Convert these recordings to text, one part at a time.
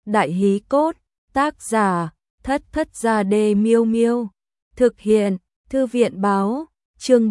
Đại hí cốt, tác giả, Thất Thất Gia Đê Miêu Miêu. Thực hiện, Thư viện báo, chương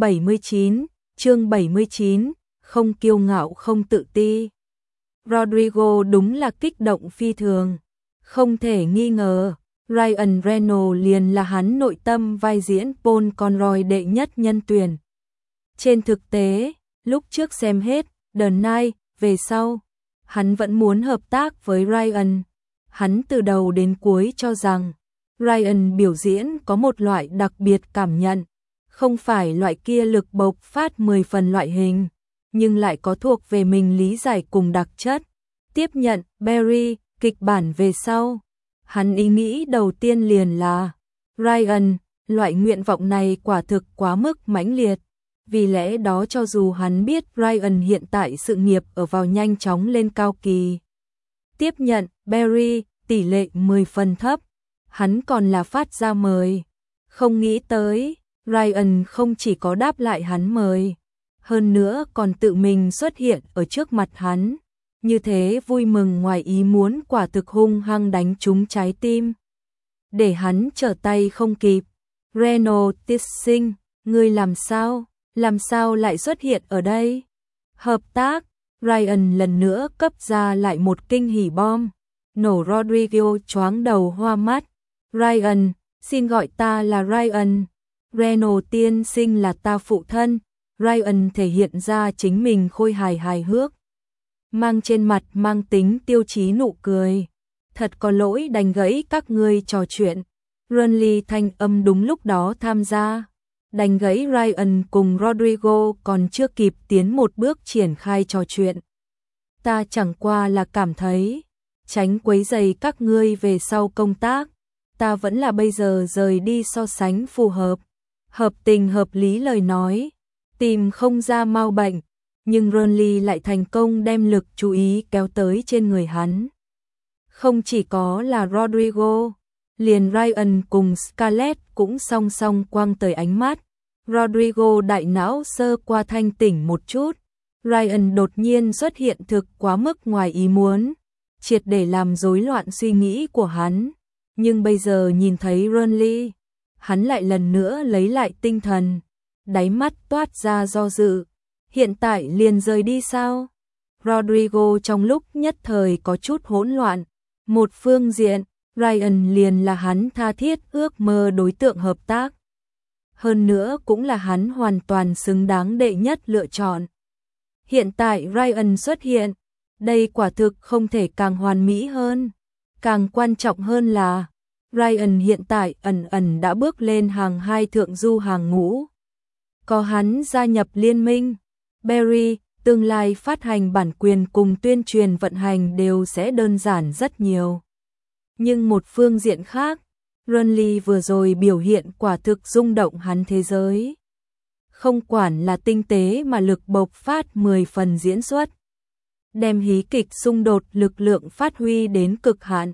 79, không kiêu ngạo không tự ti. Rodrigo đúng là kích động phi thường. Không thể nghi ngờ, Ryan Reynolds liền là hắn nội tâm vai diễn Paul Conroy đệ nhất nhân tuyển. Trên thực tế, lúc trước xem hết The Night, về sau, hắn vẫn muốn hợp tác với Ryan. Hắn từ đầu đến cuối cho rằng Ryan biểu diễn có một loại đặc biệt cảm nhận, không phải loại kia lực bộc phát 10 phần loại hình, nhưng lại có thuộc về mình lý giải cùng đặc chất. Tiếp nhận Barry kịch bản về sau, hắn ý nghĩ đầu tiên liền là Ryan, loại nguyện vọng này quả thực quá mức mãnh liệt. Vì lẽ đó cho dù hắn biết Ryan hiện tại sự nghiệp ở vào nhanh chóng lên cao kỳ, tiếp nhận Barry tỷ lệ 10 phần thấp, hắn còn là phát ra mời. Không nghĩ tới, Ryan không chỉ có đáp lại hắn mời, hơn nữa còn tự mình xuất hiện ở trước mặt hắn. Như thế vui mừng ngoài ý muốn quả thực hung hăng đánh trúng trái tim, để hắn trở tay không kịp. Reynolds tiên sinh, ngươi làm sao lại xuất hiện ở đây? Hợp tác, Ryan lần nữa cấp ra lại một kinh hỉ bom, nổ Rodrigo choáng đầu hoa mắt. Ryan, xin gọi ta là Ryan. Reynolds tiên sinh là ta phụ thân. Ryan thể hiện ra chính mình khôi hài hước, mang trên mặt mang tính tiêu chí nụ cười. Thật có lỗi đành gãy các ngươi trò chuyện. Runley thanh âm đúng lúc đó tham gia, đành gãy Ryan cùng Rodrigo còn chưa kịp tiến một bước triển khai trò chuyện. Ta chẳng qua là cảm thấy, tránh quấy rầy các ngươi về sau công tác, ta vẫn là bây giờ rời đi so sánh phù hợp. Hợp tình hợp lý lời nói, tìm không ra mau bệnh, nhưng Runley lại thành công đem lực chú ý kéo tới trên người hắn. Không chỉ có là Rodrigo, liền Ryan cùng Scarlett cũng song song quăng tới ánh mắt. Rodrigo đại não sơ qua thanh tỉnh một chút, Ryan đột nhiên xuất hiện thực quá mức ngoài ý muốn, triệt để làm rối loạn suy nghĩ của hắn. Nhưng bây giờ nhìn thấy Runley, hắn lại lần nữa lấy lại tinh thần, đáy mắt toát ra do dự. Hiện tại liền rời đi sao? Rodrigo trong lúc nhất thời có chút hỗn loạn. Một phương diện, Ryan liền là hắn tha thiết ước mơ đối tượng hợp tác. Hơn nữa cũng là hắn hoàn toàn xứng đáng đệ nhất lựa chọn. Hiện tại Ryan xuất hiện, đây quả thực không thể càng hoàn mỹ hơn. Càng quan trọng hơn là, Ryan hiện tại ẩn đã bước lên hàng 2 thượng du hàng ngũ. Có hắn gia nhập liên minh, Barry, tương lai phát hành bản quyền cùng tuyên truyền vận hành đều sẽ đơn giản rất nhiều. Nhưng một phương diện khác, Runley vừa rồi biểu hiện quả thực rung động hắn thế giới. Không quản là tinh tế mà lực bộc phát 10 phần diễn xuất, đem hí kịch xung đột lực lượng phát huy đến cực hạn.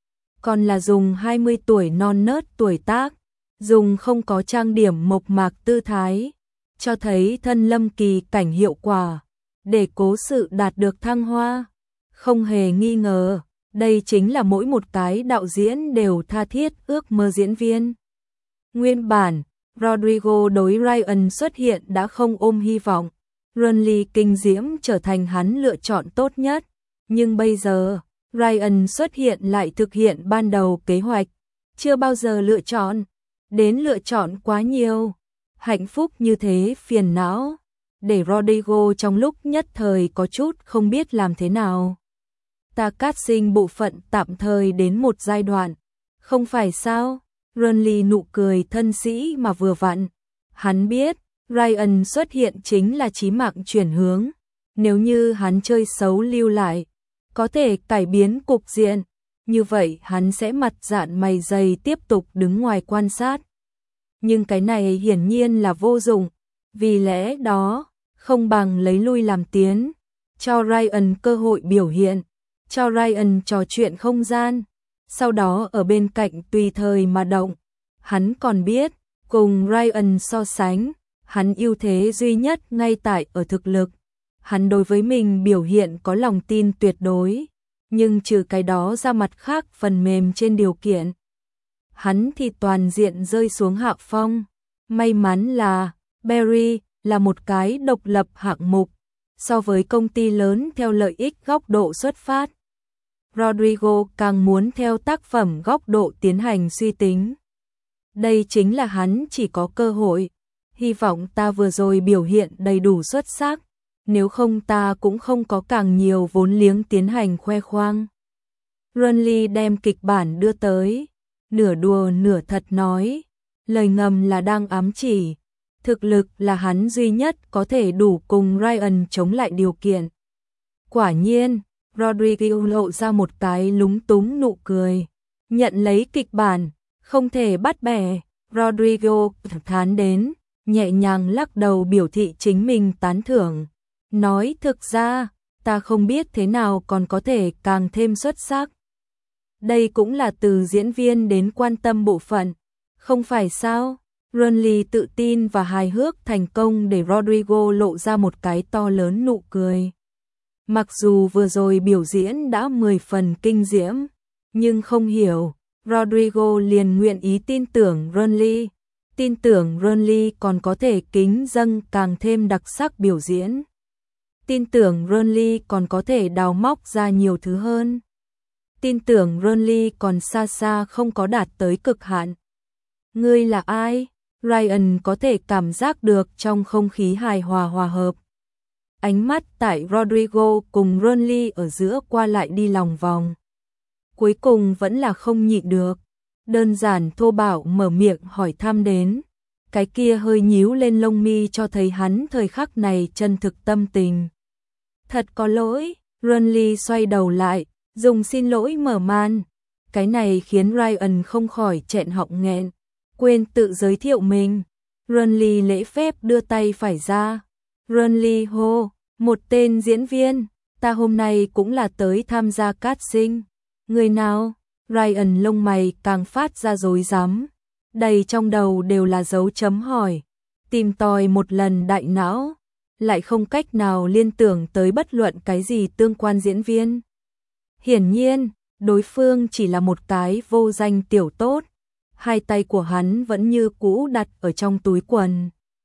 Còn là dùng 20 tuổi non nớt tuổi tác, dùng không có trang điểm mộc mạc tư thái, cho thấy thân lâm kỳ cảnh hiệu quả, để cố sự đạt được thăng hoa. Không hề nghi ngờ, đây chính là mỗi một cái đạo diễn đều tha thiết ước mơ diễn viên. Nguyên bản, Rodrigo đối Ryan xuất hiện đã không ôm hy vọng, Runley kinh diễm trở thành hắn lựa chọn tốt nhất. Nhưng bây giờ, Ryan xuất hiện lại thực hiện ban đầu kế hoạch, chưa bao giờ lựa chọn, đến lựa chọn quá nhiều. Hạnh phúc như thế phiền não, để Rodrigo trong lúc nhất thời có chút không biết làm thế nào. Ta casting bộ phận tạm thời đến một giai đoạn, không phải sao? Runley nụ cười thân sĩ mà vừa vặn. Hắn biết, Ryan xuất hiện chính là chí mạng chuyển hướng. Nếu như hắn chơi xấu lưu lại, có thể cải biến cục diện. Như vậy hắn sẽ mặt dạn mày dày tiếp tục đứng ngoài quan sát. Nhưng cái này hiển nhiên là vô dụng. Vì lẽ đó, không bằng lấy lui làm tiến, cho Ryan cơ hội biểu hiện, cho Ryan trò chuyện không gian, sau đó ở bên cạnh tùy thời mà động. Hắn còn biết, cùng Ryan so sánh, hắn ưu thế duy nhất ngay tại ở thực lực. Hắn đối với mình biểu hiện có lòng tin tuyệt đối, nhưng trừ cái đó ra mặt khác phần mềm trên điều kiện. Hắn thì toàn diện rơi xuống hạ phong. May mắn là Berry là một cái độc lập hạng mục so với công ty lớn theo lợi ích góc độ xuất phát. Rodrigo càng muốn theo tác phẩm góc độ tiến hành suy tính. Đây chính là hắn chỉ có cơ hội. Hy vọng ta vừa rồi biểu hiện đầy đủ xuất sắc, nếu không ta cũng không có càng nhiều vốn liếng tiến hành khoe khoang. Runley đem kịch bản đưa tới, nửa đùa nửa thật nói, lời ngầm là đang ám chỉ, thực lực là hắn duy nhất có thể đủ cùng Ryan chống lại điều kiện. Quả nhiên, Rodrigo lộ ra một cái lúng túng nụ cười, nhận lấy kịch bản, không thể bắt bẻ. Rodrigo thán đến, nhẹ nhàng lắc đầu biểu thị chính mình tán thưởng, nói thực ra, ta không biết thế nào còn có thể càng thêm xuất sắc. Đây cũng là từ diễn viên đến quan tâm bộ phận, không phải sao? Runley tự tin và hài hước thành công để Rodrigo lộ ra một cái to lớn nụ cười. Mặc dù vừa rồi biểu diễn đã 10 phần kinh diễm, nhưng không hiểu, Rodrigo liền nguyện ý tin tưởng Runley. Tin tưởng Runley còn có thể kính dâng càng thêm đặc sắc biểu diễn. Tin tưởng Runley còn có thể đào móc ra nhiều thứ hơn. Tin tưởng Runley còn xa xa không có đạt tới cực hạn. Ngươi là ai? Ryan có thể cảm giác được trong không khí hài hòa hòa hợp. Ánh mắt tại Rodrigo cùng Runley ở giữa qua lại đi lòng vòng. Cuối cùng vẫn là không nhịn được. Đơn giản thô bạo mở miệng hỏi thăm đến. Cái kia hơi nhíu lên lông mi cho thấy hắn thời khắc này chân thực tâm tình. Thật có lỗi, Runley xoay đầu lại, dùng xin lỗi mở màn. Cái này khiến Ryan không khỏi trẹn họng nghẹn, quên tự giới thiệu mình. Runley lễ phép đưa tay phải ra. Runley hô, một tên diễn viên, ta hôm nay cũng là tới tham gia casting. Người nào? Ryan lông mày càng phát ra rối rắm, đầy trong đầu đều là dấu chấm hỏi, tìm tòi một lần đại não, lại không cách nào liên tưởng tới bất luận cái gì tương quan diễn viên. Hiển nhiên, đối phương chỉ là một cái vô danh tiểu tốt, hai tay của hắn vẫn như cũ đặt ở trong túi quần.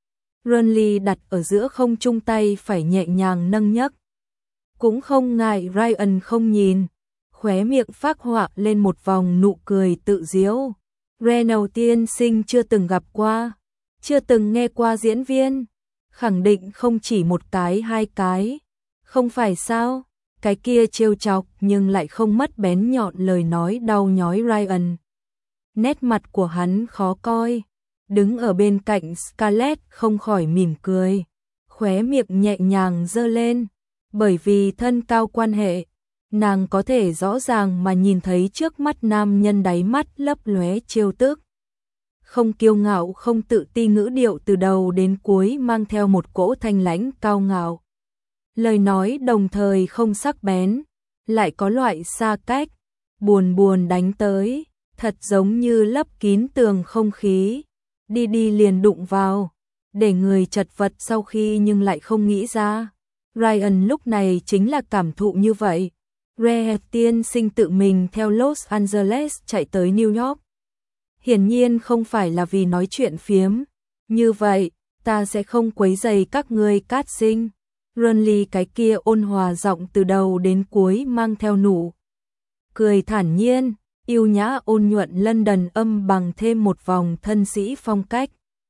Runley đặt ở giữa không trung tay phải nhẹ nhàng nâng nhấc. Cũng không ngại Ryan không nhìn, khóe miệng phác họa lên một vòng nụ cười tự giễu. Renault tiên sinh chưa từng gặp qua, chưa từng nghe qua diễn viên, khẳng định không chỉ một cái hai cái, không phải sao? Cái kia trêu chọc nhưng lại không mất bén nhọn lời nói đau nhói Ryan. Nét mặt của hắn khó coi, đứng ở bên cạnh Scarlett không khỏi mỉm cười, khóe miệng nhẹ nhàng giơ lên, bởi vì thân cao quan hệ, nàng có thể rõ ràng mà nhìn thấy trước mắt nam nhân đáy mắt lấp lóe trêu tức. Không kiêu ngạo không tự ti ngữ điệu từ đầu đến cuối mang theo một cỗ thanh lãnh cao ngạo. Lời nói đồng thời không sắc bén, lại có loại xa cách, buồn buồn đánh tới, thật giống như lấp kín tường không khí, đi đi liền đụng vào, để người chật vật sau khi nhưng lại không nghĩ ra. Ryan lúc này chính là cảm thụ như vậy. Rhea tiên sinh tự mình theo Los Angeles chạy tới New York. Hiển nhiên không phải là vì nói chuyện phiếm. Như vậy, ta sẽ không quấy rầy các ngươi casting. Runley cái kia ôn hòa giọng từ đầu đến cuối mang theo nụ cười thản nhiên, yêu nhã ôn nhuận London âm bằng thêm một vòng thân sĩ phong cách.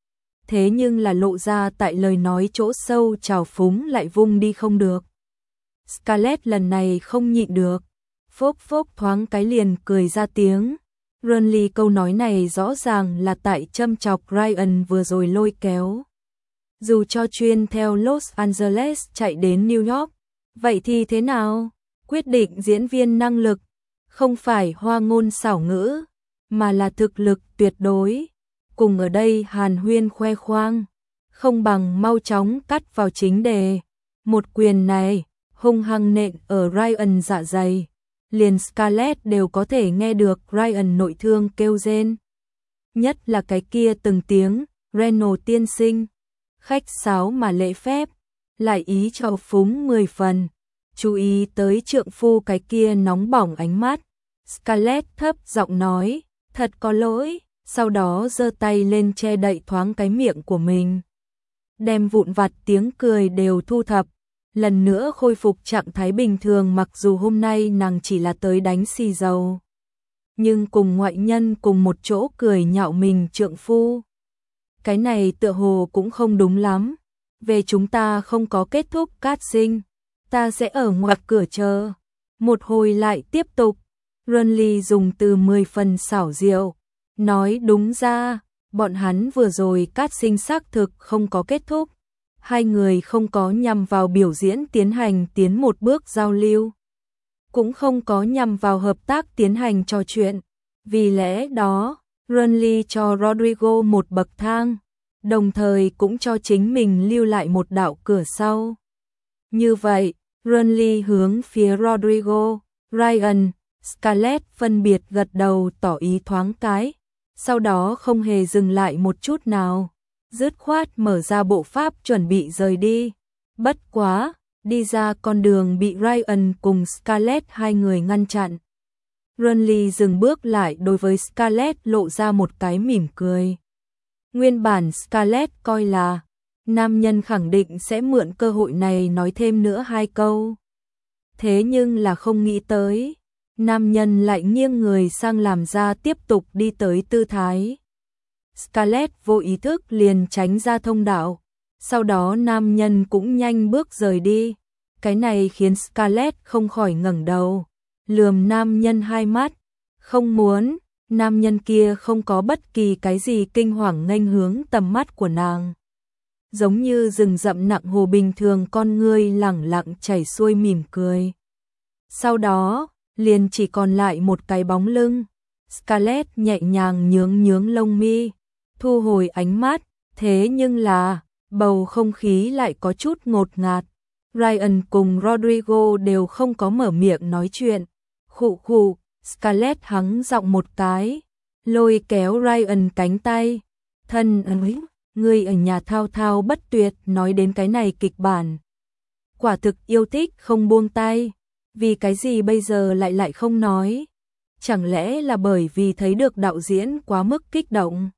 Thế nhưng là lộ ra tại lời nói chỗ sâu trào phúng lại vung đi không được. Scarlett lần này không nhịn được, phốc phốc thoáng cái liền cười ra tiếng. Runley câu nói này rõ ràng là tại châm chọc Ryan vừa rồi lôi kéo. Dù cho chuyên theo Los Angeles chạy đến New York, vậy thì thế nào? Quyết định diễn viên năng lực, không phải hoa ngôn xảo ngữ, mà là thực lực tuyệt đối. Cùng ở đây hàn huyên khoe khoang, không bằng mau chóng cắt vào chính đề. Một quyền này, hung hăng nện ở Ryan dạ dày. Liền Scarlett đều có thể nghe được Ryan nội thương kêu rên. Nhất là cái kia từng tiếng, Renault tiên sinh. Khách sáo mà lễ phép, lại ý trào phúng 10 phần. chú ý tới trượng phu cái kia nóng bỏng ánh mắt. Scarlett thấp giọng nói, thật có lỗi, sau đó giơ tay lên che đậy thoáng cái miệng của mình. Đem vụn vặt tiếng cười đều thu thập, lần nữa khôi phục trạng thái bình thường, mặc dù hôm nay nàng chỉ là tới đánh xì dầu. Nhưng cùng ngoại nhân cùng một chỗ cười nhạo mình trượng phu. Cái này tựa hồ cũng không đúng lắm. Về chúng ta không có kết thúc cát sinh, ta sẽ ở ngoặc cửa chờ. Một hồi lại tiếp tục. Renly dùng từ 10 phần xảo diệu, nói đúng ra, bọn hắn vừa rồi cát sinh xác thực không có kết thúc. Hai người không có nhằm vào biểu diễn tiến một bước giao lưu, cũng không có nhằm vào hợp tác tiến hành trò chuyện. Vì lẽ đó, Renly cho Rodrigo một bậc thang, đồng thời cũng cho chính mình lưu lại một đạo cửa sau. Như vậy, Renly hướng phía Rodrigo, Ryan, Scarlett phân biệt gật đầu tỏ ý thoáng cái, sau đó không hề dừng lại một chút nào, dứt khoát mở ra bộ pháp chuẩn bị rời đi. Bất quá, đi ra con đường bị Ryan cùng Scarlett hai người ngăn chặn. Renly dừng bước lại, đối với Scarlett lộ ra một cái mỉm cười. Nguyên bản Scarlett coi là nam nhân khẳng định sẽ mượn cơ hội này nói thêm nữa hai câu. Thế nhưng là không nghĩ tới, nam nhân lại nghiêng người sang làm ra tiếp tục đi tới tư thái. Scarlett vô ý thức liền tránh ra thông đạo, sau đó nam nhân cũng nhanh bước rời đi. Cái này khiến Scarlett không khỏi ngẩng đầu, lườm nam nhân hai mắt, không muốn. Nam nhân kia không có bất kỳ cái gì kinh hoàng nghênh hướng tầm mắt của nàng. Giống như rừng rậm nặng hồ bình thường, con ngươi lẳng lặng chảy xuôi mỉm cười. Sau đó, liền chỉ còn lại một cái bóng lưng. Scarlett nhẹ nhàng nhướng lông mi, thu hồi ánh mắt, thế nhưng là, bầu không khí lại có chút ngột ngạt. Ryan cùng Rodrigo đều không có mở miệng nói chuyện. Khụ khụ. Scarlett hắng giọng một cái, lôi kéo Ryan cánh tay. Thân ơi, ngươi ở nhà thao thao bất tuyệt nói đến cái này kịch bản. Quả thực yêu thích không buông tay, vì cái gì bây giờ lại không nói? Chẳng lẽ là bởi vì thấy được đạo diễn quá mức kích động?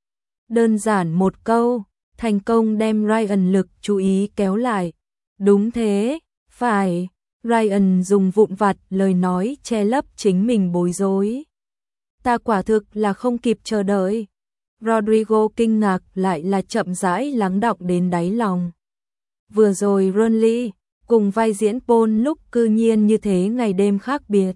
Đơn giản một câu, thành công đem Ryan lực chú ý kéo lại. Đúng thế, phải. Ryan dùng vụn vặt lời nói che lấp chính mình bối rối. Ta quả thực là không kịp chờ đợi. Rodrigo kinh ngạc lại là chậm rãi lắng đọng đến đáy lòng. Vừa rồi Renly cùng vai diễn Paul lúc cư nhiên như thế ngày đêm khác biệt.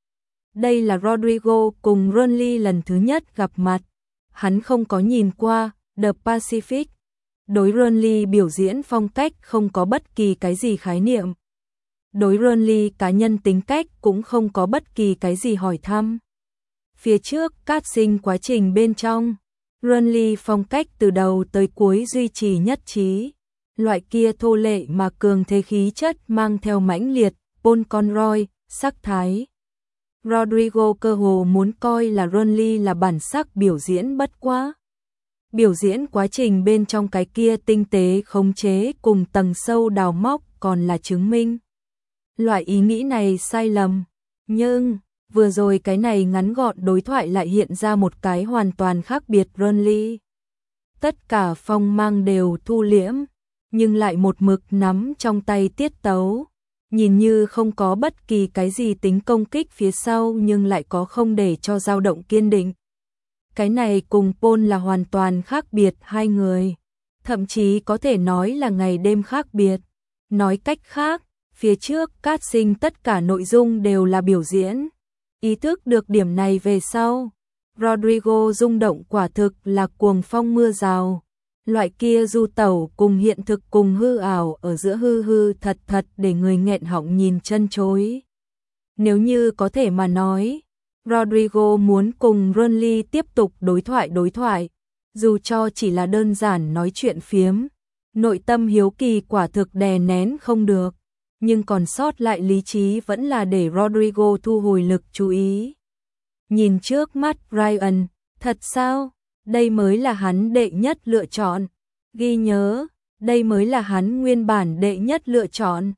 Đây là Rodrigo cùng Renly lần thứ nhất gặp mặt. Hắn không có nhìn qua The Pacific. Đối Renly biểu diễn phong cách không có bất kỳ cái gì khái niệm. Đối Renly cá nhân tính cách cũng không có bất kỳ cái gì hỏi thăm. Phía trước cát sinh quá trình bên trong, Renly phong cách từ đầu tới cuối duy trì nhất trí. Loại kia thô lệ mà cường thế khí chất mang theo mãnh liệt, Paul Conroy, sắc thái. Rodrigo cơ hồ muốn coi là Renly là bản sắc biểu diễn, bất quá. Biểu diễn quá trình bên trong cái kia tinh tế khống chế cùng tầng sâu đào móc còn là chứng minh. Loại ý nghĩ này sai lầm, nhưng vừa rồi cái này ngắn gọn đối thoại lại hiện ra một cái hoàn toàn khác biệt Renly. Tất cả phong mang đều thu liễm, nhưng lại một mực nắm trong tay tiết tấu, nhìn như không có bất kỳ cái gì tính công kích phía sau, nhưng lại có không để cho dao động kiên định. Cái này cùng Paul là hoàn toàn khác biệt hai người, thậm chí có thể nói là ngày đêm khác biệt. Nói cách khác, phía trước cát sinh tất cả nội dung đều là biểu diễn. Ý thức được điểm này về sau, Rodrigo rung động quả thực là cuồng phong mưa rào. Loại kia du tẩu cùng hiện thực cùng hư ảo ở giữa hư hư thật thật để người nghẹn họng nhìn chân chối. Nếu như có thể mà nói, Rodrigo muốn cùng Renly tiếp tục đối thoại, dù cho chỉ là đơn giản nói chuyện phiếm. Nội tâm hiếu kỳ quả thực đè nén không được, nhưng còn sót lại lý trí vẫn là để Rodrigo thu hồi lực chú ý. Nhìn trước mắt Ryan, thật sao? Đây mới là hắn đệ nhất lựa chọn. Ghi nhớ, đây mới là hắn nguyên bản đệ nhất lựa chọn.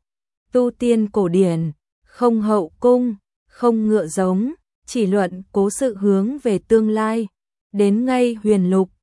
tu tiên cổ điển, không hậu cung, không ngựa giống, chỉ luận cố sự hướng về tương lai. Đến ngay huyền lục,